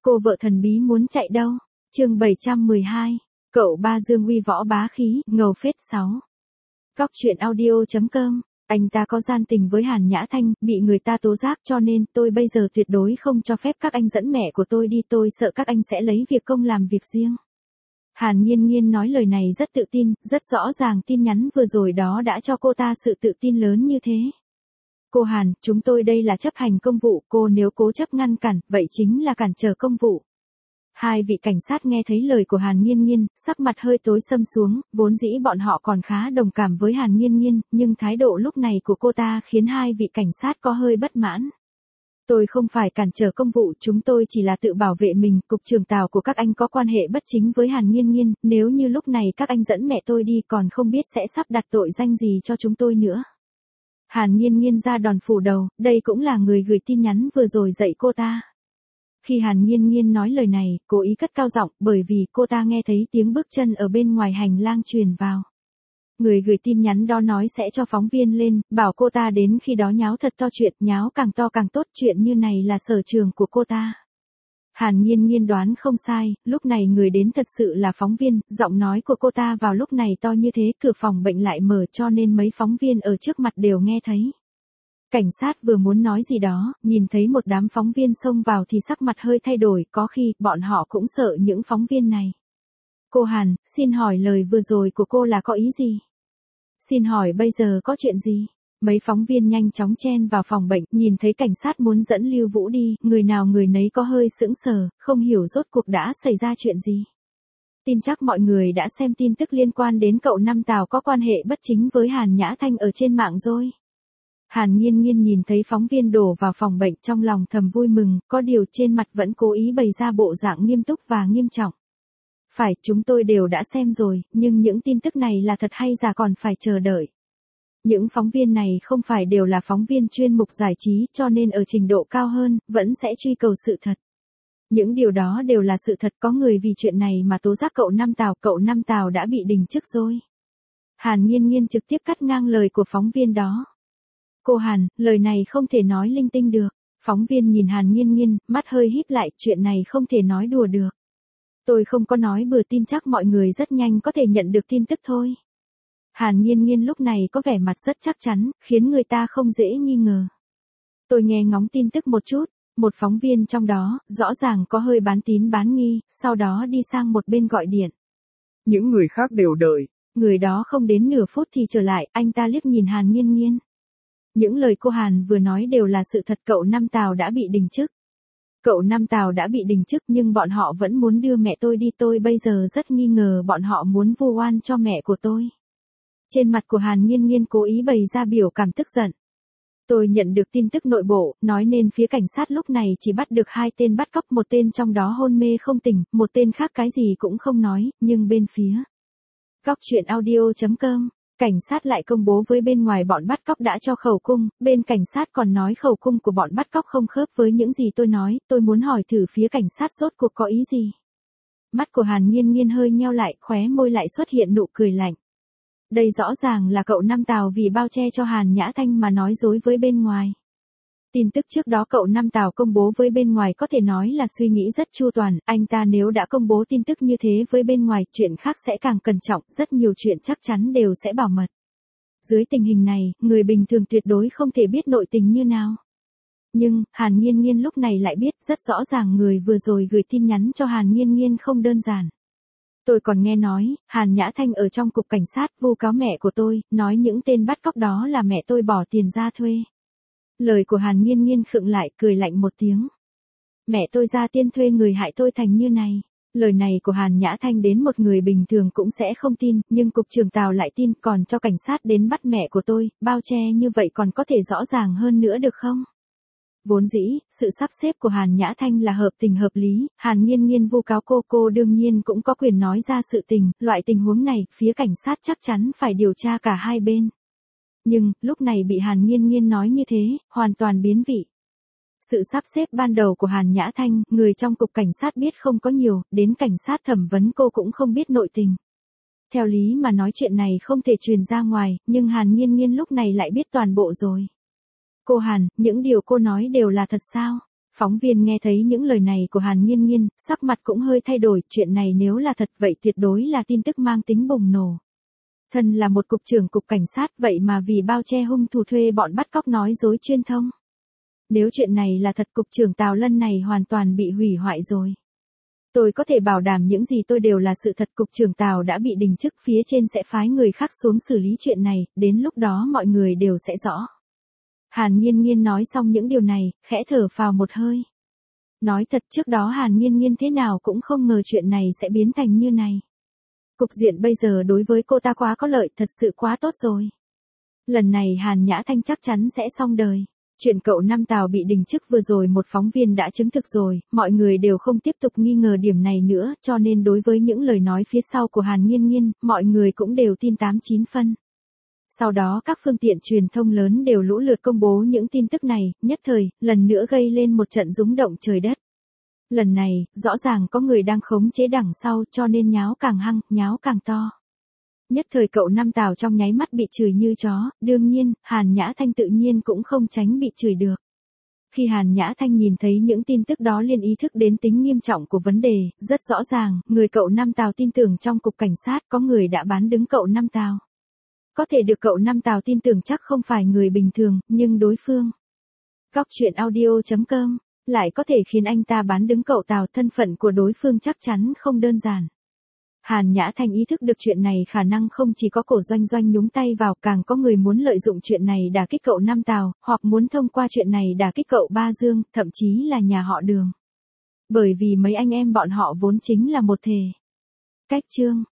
Cô vợ thần bí muốn chạy đâu? Chương 712. Cậu ba dương uy võ bá khí, ngầu phết 6. Cóc truyện audio.com. Anh ta có gian tình với Hàn Nhã Thanh, bị người ta tố giác, cho nên tôi bây giờ tuyệt đối không cho phép các anh dẫn mẹ của tôi đi, tôi sợ các anh sẽ lấy việc công làm việc riêng. Hàn Nghiên Nghiên nói lời này rất tự tin, rất rõ ràng tin nhắn vừa rồi đó đã cho cô ta sự tự tin lớn như thế. Cô Hàn, chúng tôi đây là chấp hành công vụ, cô nếu cố chấp ngăn cản, vậy chính là cản trở công vụ. Hai vị cảnh sát nghe thấy lời của Hàn Nghiên Nghiên, sắc mặt hơi tối sầm xuống, vốn dĩ bọn họ còn khá đồng cảm với Hàn Nghiên Nghiên, nhưng thái độ lúc này của cô ta khiến hai vị cảnh sát có hơi bất mãn. Tôi không phải cản trở công vụ, chúng tôi chỉ là tự bảo vệ mình, cục trưởng Tào của các anh có quan hệ bất chính với Hàn Nghiên Nghiên, nếu như lúc này các anh dẫn mẹ tôi đi còn không biết sẽ sắp đặt tội danh gì cho chúng tôi nữa. Hàn Nghiên Nghiên ra đòn phủ đầu, đây cũng là người gửi tin nhắn vừa rồi dạy cô ta. Khi Hàn Nghiên Nghiên nói lời này, cố ý cất cao giọng, bởi vì cô ta nghe thấy tiếng bước chân ở bên ngoài hành lang truyền vào. Người gửi tin nhắn đó nói sẽ cho phóng viên lên, bảo cô ta đến khi đó nháo thật to chuyện, nháo càng to càng tốt, chuyện như này là sở trường của cô ta. Hàn Nghiên Nghiên đoán không sai, lúc này người đến thật sự là phóng viên, giọng nói của cô ta vào lúc này to như thế, cửa phòng bệnh lại mở cho nên mấy phóng viên ở trước mặt đều nghe thấy. Cảnh sát vừa muốn nói gì đó, nhìn thấy một đám phóng viên xông vào thì sắc mặt hơi thay đổi, có khi bọn họ cũng sợ những phóng viên này. Cô Hàn, xin hỏi lời vừa rồi của cô là có ý gì? Xin hỏi bây giờ có chuyện gì? Mấy phóng viên nhanh chóng chen vào phòng bệnh, nhìn thấy cảnh sát muốn dẫn Lưu Vũ đi, người nào người nấy có hơi sững sờ, không hiểu rốt cuộc đã xảy ra chuyện gì. Tin chắc mọi người đã xem tin tức liên quan đến cậu Năm Tào có quan hệ bất chính với Hàn Nhã Thanh ở trên mạng rồi. Hàn Nghiên Nghiên nhìn thấy phóng viên đổ vào phòng bệnh trong lòng thầm vui mừng, có điều trên mặt vẫn cố ý bày ra bộ dạng nghiêm túc và nghiêm trọng. Phải, chúng tôi đều đã xem rồi, nhưng những tin tức này là thật hay giả còn phải chờ đợi. Những phóng viên này không phải đều là phóng viên chuyên mục giải trí, cho nên ở trình độ cao hơn, vẫn sẽ truy cầu sự thật. Những điều đó đều là sự thật, có người vì chuyện này mà tố giác cậu Năm Tào đã bị đình chức rồi. Hàn Nghiên Nghiên trực tiếp cắt ngang lời của phóng viên đó. Cô Hàn, lời này không thể nói linh tinh được. Phóng viên nhìn Hàn Nghiên Nghiên, mắt hơi híp lại, chuyện này không thể nói đùa được. Tôi không có nói bừa, tin chắc mọi người rất nhanh có thể nhận được tin tức thôi. Hàn Nghiên Nghiên lúc này có vẻ mặt rất chắc chắn, khiến người ta không dễ nghi ngờ. Tôi nghe ngóng tin tức một chút, một phóng viên trong đó, rõ ràng có hơi bán tín bán nghi, sau đó đi sang một bên gọi điện. Những người khác đều đợi. Người đó không đến nửa phút thì trở lại, anh ta liếc nhìn Hàn Nghiên Nghiên. Những lời cô Hàn vừa nói đều là sự thật, cậu Năm Tào đã bị đình chức. Cậu Năm Tào đã bị đình chức nhưng bọn họ vẫn muốn đưa mẹ tôi đi, tôi bây giờ rất nghi ngờ bọn họ muốn vu oan cho mẹ của tôi. Trên mặt của Hàn Nghiên Nghiên cố ý bày ra biểu cảm tức giận. Tôi nhận được tin tức nội bộ, nói nên phía cảnh sát lúc này chỉ bắt được 2 tên bắt cóc, một tên trong đó hôn mê không tỉnh, một tên khác cái gì cũng không nói, nhưng bên phía Cóc truyện audio.com, cảnh sát lại công bố với bên ngoài bọn bắt cóc đã cho khẩu cung, bên cảnh sát còn nói khẩu cung của bọn bắt cóc không khớp với những gì tôi nói, tôi muốn hỏi thử phía cảnh sát rốt cuộc có ý gì. Mắt của Hàn Nghiên Nghiên hơi nheo lại, khóe môi lại xuất hiện nụ cười lạnh. Đây rõ ràng là cậu Năm Tào vì bao che cho Hàn Nhã Thanh mà nói dối với bên ngoài. Tin tức trước đó cậu Năm Tào công bố với bên ngoài có thể nói là suy nghĩ rất chu toàn, anh ta nếu đã công bố tin tức như thế với bên ngoài, chuyện khác sẽ càng cẩn trọng, rất nhiều chuyện chắc chắn đều sẽ bảo mật. Dưới tình hình này, người bình thường tuyệt đối không thể biết nội tình như nào. Nhưng, Hàn Nghiên Nghiên lúc này lại biết, rất rõ ràng người vừa rồi gửi tin nhắn cho Hàn Nghiên Nghiên không đơn giản. Tôi còn nghe nói, Hàn Nhã Thanh ở trong cục cảnh sát vu cáo mẹ của tôi, nói những tên bắt cóc đó là mẹ tôi bỏ tiền ra thuê. Lời của Hàn Nghiên Nghiên khựng lại, cười lạnh một tiếng. Mẹ tôi ra tiền thuê người hại tôi thành như này. Lời này của Hàn Nhã Thanh đến một người bình thường cũng sẽ không tin, nhưng cục trưởng Tào lại tin, còn cho cảnh sát đến bắt mẹ của tôi, bao che như vậy còn có thể rõ ràng hơn nữa được không? Vốn dĩ, sự sắp xếp của Hàn Nhã Thanh là hợp tình hợp lý, Hàn Nghiên Nghiên vu cáo cô đương nhiên cũng có quyền nói ra sự tình, loại tình huống này, phía cảnh sát chắc chắn phải điều tra cả hai bên. Nhưng, lúc này bị Hàn Nghiên Nghiên nói như thế, hoàn toàn biến vị. Sự sắp xếp ban đầu của Hàn Nhã Thanh, người trong cục cảnh sát biết không có nhiều, đến cảnh sát thẩm vấn cô cũng không biết nội tình. Theo lý mà nói chuyện này không thể truyền ra ngoài, nhưng Hàn Nghiên Nghiên lúc này lại biết toàn bộ rồi. Cô Hàn, những điều cô nói đều là thật sao? Phóng viên nghe thấy những lời này của Hàn Nghiên Nghiên, sắc mặt cũng hơi thay đổi, chuyện này nếu là thật vậy tuyệt đối là tin tức mang tính bùng nổ. Thân là một cục trưởng cục cảnh sát vậy mà vì bao che hung thủ thuê bọn bắt cóc nói dối truyền thông. Nếu chuyện này là thật cục trưởng Tào Lân này hoàn toàn bị hủy hoại rồi. Tôi có thể bảo đảm những gì tôi đều là sự thật, cục trưởng Tào đã bị đình chức, phía trên sẽ phái người khác xuống xử lý chuyện này, đến lúc đó mọi người đều sẽ rõ. Hàn Nghiên Nghiên nói xong những điều này, khẽ thở phào một hơi. Nói thật trước đó Hàn Nghiên Nghiên thế nào cũng không ngờ chuyện này sẽ biến thành như này. Cục diện bây giờ đối với cô ta quá có lợi, thật sự quá tốt rồi. Lần này Hàn Nhã Thanh chắc chắn sẽ xong đời. Chuyện cậu Năm Tào bị đình chức vừa rồi một phóng viên đã chứng thực rồi, mọi người đều không tiếp tục nghi ngờ điểm này nữa, cho nên đối với những lời nói phía sau của Hàn Nghiên Nghiên, mọi người cũng đều tin 89 phân. Sau đó các phương tiện truyền thông lớn đều lũ lượt công bố những tin tức này, nhất thời, lần nữa gây lên một trận rúng động trời đất. Lần này, rõ ràng có người đang khống chế đằng sau cho nên nháo càng hăng, nháo càng to. Nhất thời cậu Năm Tào trong nháy mắt bị chửi như chó, đương nhiên, Hàn Nhã Thanh tự nhiên cũng không tránh bị chửi được. Khi Hàn Nhã Thanh nhìn thấy những tin tức đó liền ý thức đến tính nghiêm trọng của vấn đề, rất rõ ràng, người cậu Năm Tào tin tưởng trong cục cảnh sát có người đã bán đứng cậu Năm Tào. Có thể được cậu Năm Tào tin tưởng chắc không phải người bình thường, nhưng đối phương. Góc truyện audio.com lại có thể khiến anh ta bán đứng cậu Tào, thân phận của đối phương chắc chắn không đơn giản. Hàn Nhã Thanh ý thức được chuyện này khả năng không chỉ có Cổ Doanh Doanh nhúng tay vào, càng có người muốn lợi dụng chuyện này đả kích cậu Năm Tào, hoặc muốn thông qua chuyện này đả kích cậu Ba Dương, thậm chí là nhà họ Đường. Bởi vì mấy anh em bọn họ vốn chính là một thể. Cách chương